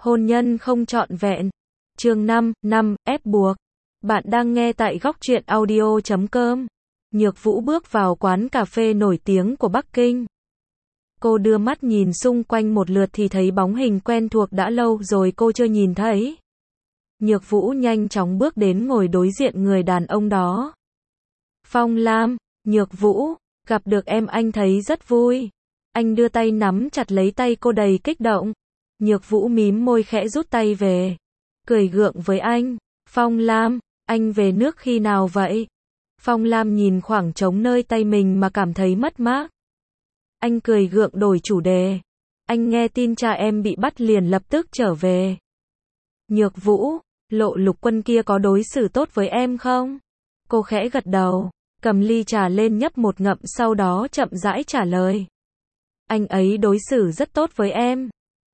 Hôn nhân không trọn vẹn. Chương 5, ép buộc. Bạn đang nghe tại góc truyện audio.com. Nhược Vũ bước vào quán cà phê nổi tiếng của Bắc Kinh. Cô đưa mắt nhìn xung quanh một lượt thì thấy bóng hình quen thuộc đã lâu rồi cô chưa nhìn thấy. Nhược Vũ nhanh chóng bước đến ngồi đối diện người đàn ông đó. Phong Lam, Nhược Vũ, gặp được em anh thấy rất vui. Anh đưa tay nắm chặt lấy tay cô đầy kích động. Nhược Vũ mím môi khẽ rút tay về. Cười gượng với anh. Phong Lam, anh về nước khi nào vậy? Phong Lam nhìn khoảng trống nơi tay mình mà cảm thấy mất mát. Anh cười gượng đổi chủ đề. Anh nghe tin cha em bị bắt liền lập tức trở về. Nhược Vũ, Lộ Lục Quân kia có đối xử tốt với em không? Cô khẽ gật đầu, cầm ly trà lên nhấp một ngụm sau đó chậm rãi trả lời. Anh ấy đối xử rất tốt với em.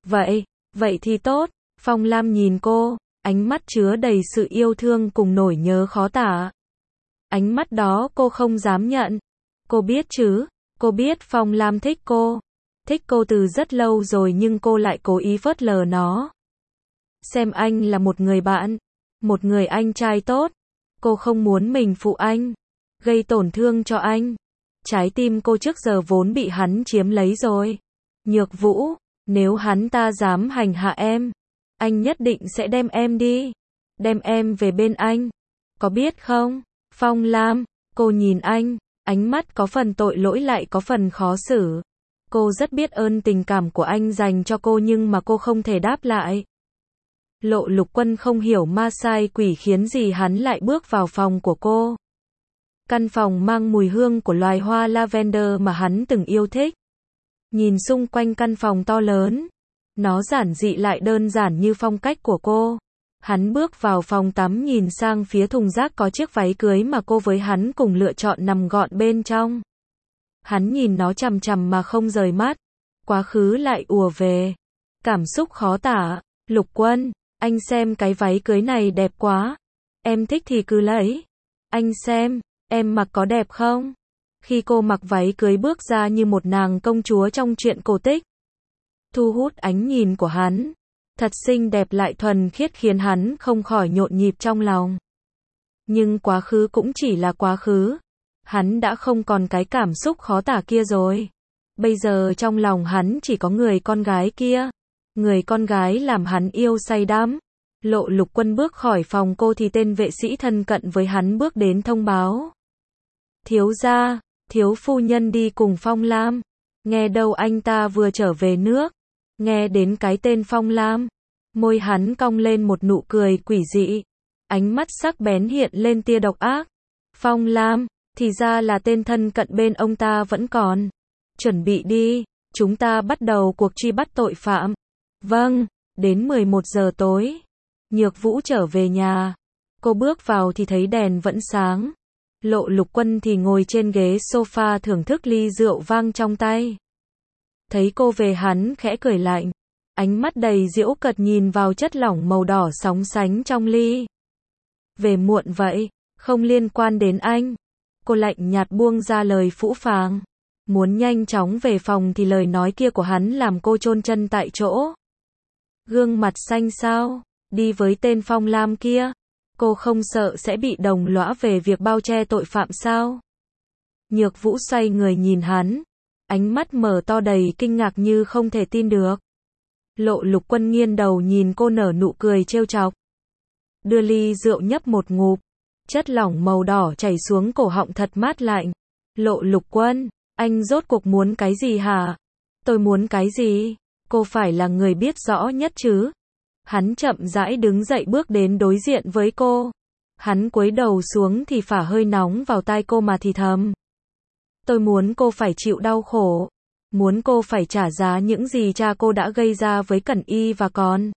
Vậy thì tốt. Phong Lam nhìn cô, ánh mắt chứa đầy sự yêu thương cùng nỗi nhớ khó tả. Ánh mắt đó cô không dám nhận. Cô biết chứ, cô biết Phong Lam thích cô. Thích cô từ rất lâu rồi nhưng cô lại cố ý phớt lờ nó. Xem anh là một người bạn, một người anh trai tốt. Cô không muốn mình phụ anh, gây tổn thương cho anh. Trái tim cô trước giờ vốn bị hắn chiếm lấy rồi. Nhược Vũ, nếu hắn ta dám hành hạ em, anh nhất định sẽ đem em đi. Đem em về bên anh. Có biết không? Phong Lam, cô nhìn anh, ánh mắt có phần tội lỗi lại có phần khó xử. Cô rất biết ơn tình cảm của anh dành cho cô nhưng mà cô không thể đáp lại. Lộ Lục Quân không hiểu ma sai quỷ khiến gì hắn lại bước vào phòng của cô. Căn phòng mang mùi hương của loài hoa lavender mà hắn từng yêu thích. Nhìn xung quanh căn phòng to lớn, nó giản dị lại đơn giản như phong cách của cô. Hắn bước vào phòng tắm nhìn sang phía thùng rác có chiếc váy cưới mà cô với hắn cùng lựa chọn nằm gọn bên trong. Hắn nhìn nó chằm chằm mà không rời mắt. Quá khứ lại ùa về. Cảm xúc khó tả. Lục Quân, anh xem cái váy cưới này đẹp quá. Em thích thì cứ lấy. Anh xem, em mặc có đẹp không? Khi cô mặc váy cưới bước ra như một nàng công chúa trong truyện cổ tích. Thu hút ánh nhìn của hắn. Thật xinh đẹp lại thuần khiết khiến hắn không khỏi nhộn nhịp trong lòng. Nhưng quá khứ cũng chỉ là quá khứ. Hắn đã không còn cái cảm xúc khó tả kia rồi. Bây giờ trong lòng hắn chỉ có người con gái kia. Người con gái làm hắn yêu say đắm. Lộ Lục Quân bước khỏi phòng cô thì tên vệ sĩ thân cận với hắn bước đến thông báo. Thiếu gia, thiếu phu nhân đi cùng Phong Lam. Nghe đâu anh ta vừa trở về nước. Nghe đến cái tên Phong Lam, môi hắn cong lên một nụ cười quỷ dị. Ánh mắt sắc bén hiện lên tia độc ác. Phong Lam, thì ra là tên thân cận bên ông ta vẫn còn. Chuẩn bị đi, chúng ta bắt đầu cuộc truy bắt tội phạm. Vâng, đến 11 giờ tối. Nhược Vũ trở về nhà. Cô bước vào thì thấy đèn vẫn sáng. Lộ Lục Quân thì ngồi trên ghế sofa thưởng thức ly rượu vang trong tay. Thấy cô về hắn khẽ cười lạnh. Ánh mắt đầy giễu cợt nhìn vào chất lỏng màu đỏ sóng sánh trong ly. Về muộn vậy, không liên quan đến anh. Cô lạnh nhạt buông ra lời phũ phàng. Muốn nhanh chóng về phòng thì lời nói kia của hắn làm cô chôn chân tại chỗ. Gương mặt xanh xao, đi với tên Phong Lam kia. Cô không sợ sẽ bị đồng lõa về việc bao che tội phạm sao? Nhược Vũ xoay người nhìn hắn. Ánh mắt mở to đầy kinh ngạc như không thể tin được. Lộ Lục Quân nghiêng đầu nhìn cô nở nụ cười trêu chọc. Đưa ly rượu nhấp một ngụm. Chất lỏng màu đỏ chảy xuống cổ họng thật mát lạnh. Lộ Lục Quân, anh rốt cuộc muốn cái gì hả? Tôi muốn cái gì? Cô phải là người biết rõ nhất chứ? Hắn chậm rãi đứng dậy bước đến đối diện với cô. Hắn cúi đầu xuống thì phả hơi nóng vào tai cô mà thì thầm. Tôi muốn cô phải chịu đau khổ. Muốn cô phải trả giá những gì cha cô đã gây ra với Cẩn Y và con.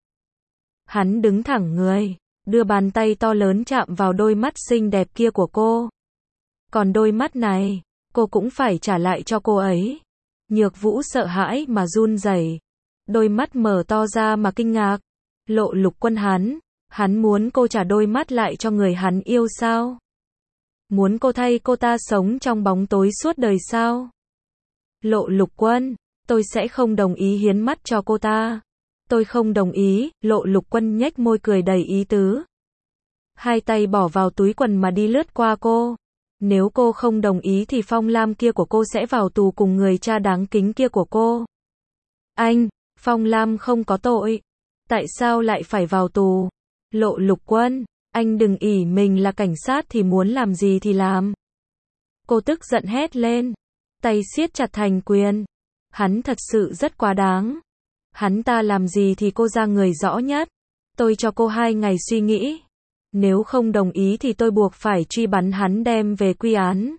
Hắn đứng thẳng người, đưa bàn tay to lớn chạm vào đôi mắt xinh đẹp kia của cô. Còn đôi mắt này, cô cũng phải trả lại cho cô ấy. Nhược Vũ sợ hãi mà run rẩy. Đôi mắt mở to ra mà kinh ngạc. Lộ Lục Quân hắn muốn cô trả đôi mắt lại cho người hắn yêu sao? Muốn cô thay cô ta sống trong bóng tối suốt đời sao? Lộ Lục Quân, tôi sẽ không đồng ý hiến mắt cho cô ta. Tôi không đồng ý, Lộ Lục Quân nhếch môi cười đầy ý tứ. Hai tay bỏ vào túi quần mà đi lướt qua cô. Nếu cô không đồng ý thì Phong Lam kia của cô sẽ vào tù cùng người cha đáng kính kia của cô. Anh, Phong Lam không có tội. Tại sao lại phải vào tù? Lộ Lục Quân, anh đừng ỷ mình là cảnh sát thì muốn làm gì thì làm. Cô tức giận hét lên. Tay siết chặt thành quyền. Hắn thật sự rất quá đáng. Hắn ta làm gì thì cô ra người rõ nhất. Tôi cho cô 2 ngày suy nghĩ. Nếu không đồng ý thì tôi buộc phải truy bắn hắn đem về quy án.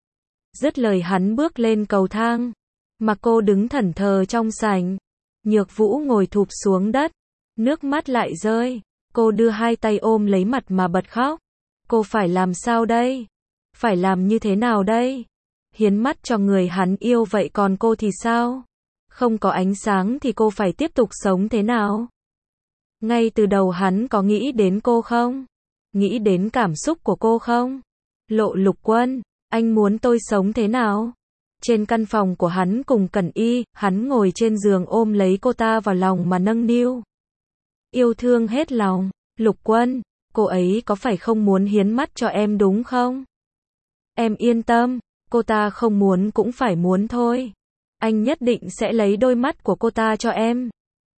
Dứt lời hắn bước lên cầu thang. Mà cô đứng thẫn thờ trong sảnh. Nhược Vũ ngồi thụp xuống đất. Nước mắt lại rơi. Cô đưa 2 tay ôm lấy mặt mà bật khóc. Cô phải làm sao đây? Phải làm như thế nào đây? Hiến mắt cho người hắn yêu vậy còn cô thì sao? Không có ánh sáng thì cô phải tiếp tục sống thế nào? Ngay từ đầu hắn có nghĩ đến cô không? Nghĩ đến cảm xúc của cô không? Lộ Lục Quân, anh muốn tôi sống thế nào? Trên căn phòng của hắn cùng Cẩn Y, hắn ngồi trên giường ôm lấy cô ta vào lòng mà nâng niu. Yêu thương hết lòng. Lục Quân, cô ấy có phải không muốn hiến mắt cho em đúng không? Em yên tâm, cô ta không muốn cũng phải muốn thôi. Anh nhất định sẽ lấy đôi mắt của cô ta cho em.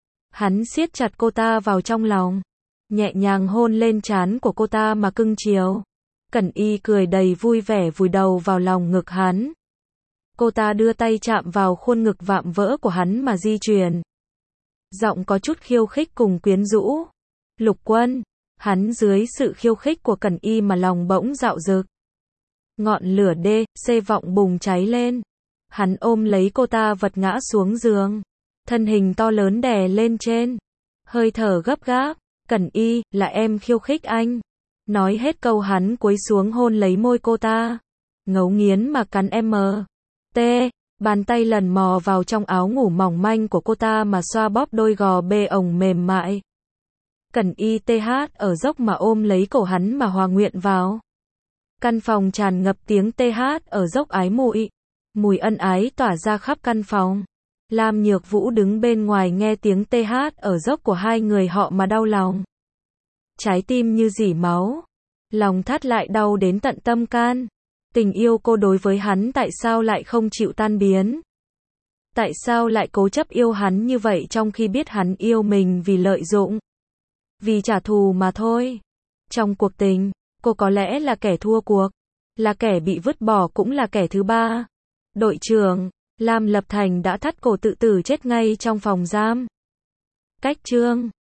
Hắn siết chặt cô ta vào trong lòng. Nhẹ nhàng hôn lên trán của cô ta mà cưng chiều. Cẩn Y cười đầy vui vẻ vùi đầu vào lòng ngực hắn. Cô ta đưa tay chạm vào khuôn ngực vạm vỡ của hắn mà di chuyển. Giọng có chút khiêu khích cùng quyến rũ. Lục Quân, hắn dưới sự khiêu khích của Cẩn Y mà lòng bỗng dạo dực. Ngọn lửa DC vọng bùng cháy lên. Hắn ôm lấy cô ta vật ngã xuống giường. Thân hình to lớn đè lên trên. Hơi thở gấp gáp. Cẩn Y, là em khiêu khích anh. Nói hết câu hắn cúi xuống hôn lấy môi cô ta. Ngấu nghiến mà cắn T. Bàn tay lần mò vào trong áo ngủ mỏng manh của cô ta mà xoa bóp đôi gò bê ổng mềm mại. Cẩn Y TH ở dốc mà ôm lấy cổ hắn mà hòa nguyện vào. Căn phòng tràn ngập tiếng TH ở dốc ái muội. Mùi ân ái tỏa ra khắp căn phòng. Lam Nhược Vũ đứng bên ngoài nghe tiếng TH ở dốc của hai người họ mà đau lòng. Trái tim như rỉ máu. Lòng thắt lại đau đến tận tâm can. Tình yêu cô đối với hắn tại sao lại không chịu tan biến? Tại sao lại cố chấp yêu hắn như vậy trong khi biết hắn yêu mình vì lợi dụng? Vì trả thù mà thôi. Trong cuộc tình, cô có lẽ là kẻ thua cuộc. Là kẻ bị vứt bỏ cũng là kẻ thứ ba. Đội trưởng, Lam Lập Thành đã thắt cổ tự tử chết ngay trong phòng giam. Cách chương